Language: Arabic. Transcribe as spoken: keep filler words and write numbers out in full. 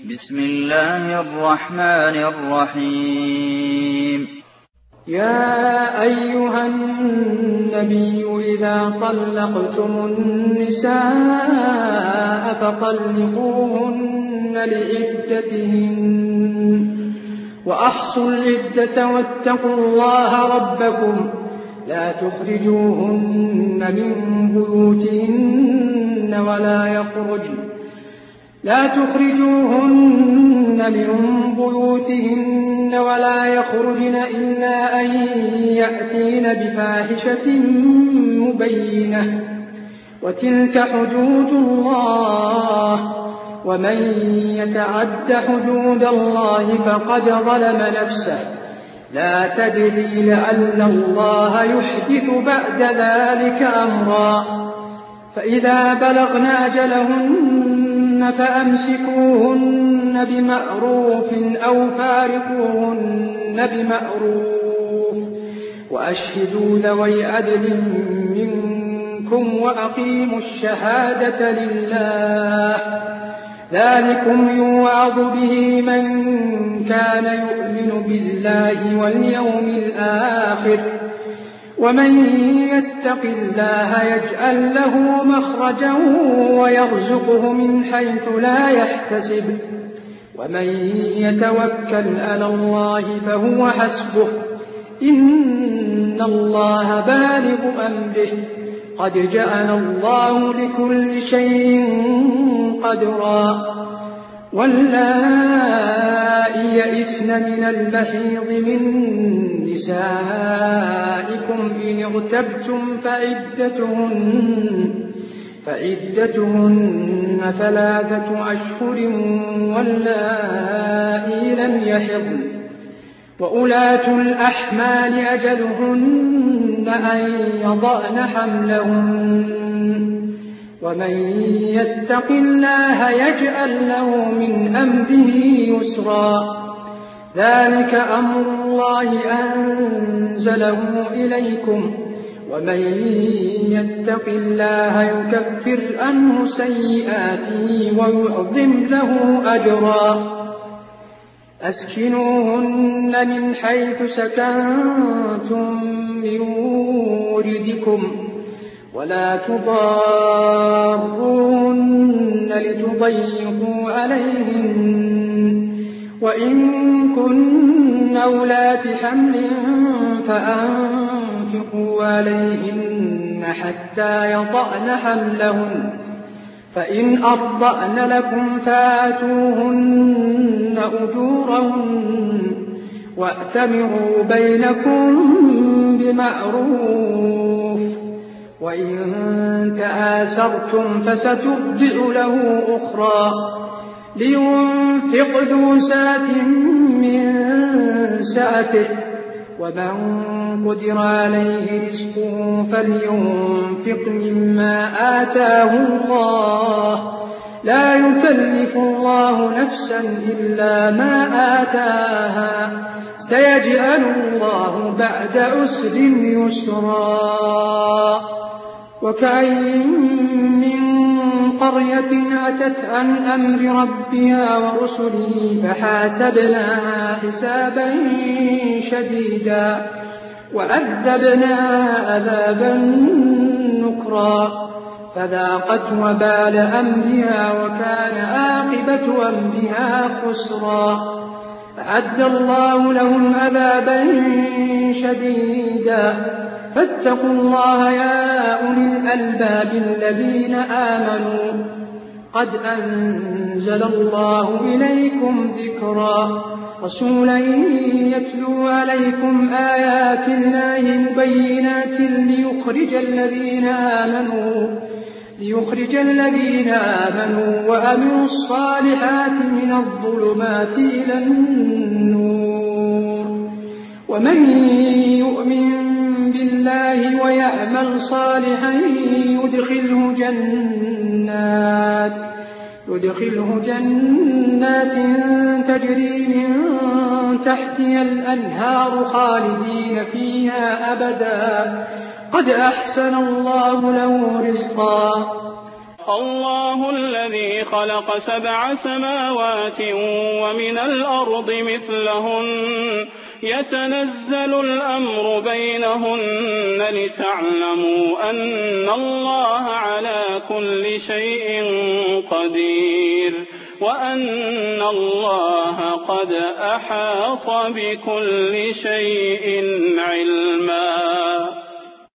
بسم الله الرحمن الرحيم. يا أيها النبي إذا طلقتم النساء فطلقوهن لعدتهن وأحصوا العدة واتقوا الله ربكم لا تخرجوهن من بيوتهن ولا يخرجن لا تخرجوهن من بيوتهن ولا يخرجن إلا أن يأتين بفاحشة مبينة وتلك حدود الله ومن يتعد حدود الله فقد ظلم نفسه لا تدري لعل الله يحدث بعد ذلك أمرا فإذا بلغن أجلهن فأمسكوهن بمعروف أو فارقوهن بمعروف وأشهدوا ذوي عدل منكم وأقيموا الشهادة لله ذلكم يوعظ به من كان يؤمن بالله واليوم الآخر ومن يتق الله يجعل له مخرجا ويرزقه من حيث لا يحتسب ومن يتوكل على الله فهو حسبه إن الله بالغ أمره قد جعل الله لكل شيء قدرا واللائي يئسن من المحيض من نسائكم إن ارتبتم فعدتهن, فعدتهن ثلاثة أشهر واللائي لم يحضن وأولاة الأحمال أجلهن أن يضعن حملهن ومن يتق الله يجعل له من أمره يسرا ذلك أمر الله أنزله إليكم ومن يتق الله يكفر عنه سيئاته ويعظم له أجرا أسكنوهن من حيث سكنتم من وجدكم ولا تضاروهن لتضيقوا عليهن وإن كن أولات حمل فأنفقوا عليهن حتى يضعن حملهن فإن أرضأن لكم فآتوهن أجورهن وأتمروا بينكم بمعروف وإن تآسرتم فسترضع له أخرى لينفق ذو سعة من سعته ومن قدر عليه رزقه فلينفق مما آتاه الله لا يكلف الله نفسا إلا ما آتاها سيجعل الله بعد عسر يسرا وكأين من قرية أتت عن أمر ربها ورسله فحاسبناها حسابا شديدا وعذبناها عذابا نكرا فذاقت وبال أمرها وكان عاقبة أمرها خسرا أعد الله لهم عذابا شديدا فاتقوا الله يا أولي الألباب الذين آمنوا قد أنزل الله إليكم ذكرا رسولا يتلو عليكم آيات الله مبينات ليخرج الذين آمنوا ليخرج الذين آمنوا وعملوا الصالحات من الظلمات إلى النور ومن يؤمن بالله ويعمل صالحا يدخله جنات يدخله جنات تجري من تحتها الأنهار خالدين فيها أبدا قد أحسن الله له رزقا الله الذي خلق سبع سماوات ومن الأرض مثلهن يتنزل الأمر بينهن لتعلموا أن الله على كل شيء قدير وأن الله قد أحاط بكل شيء علما.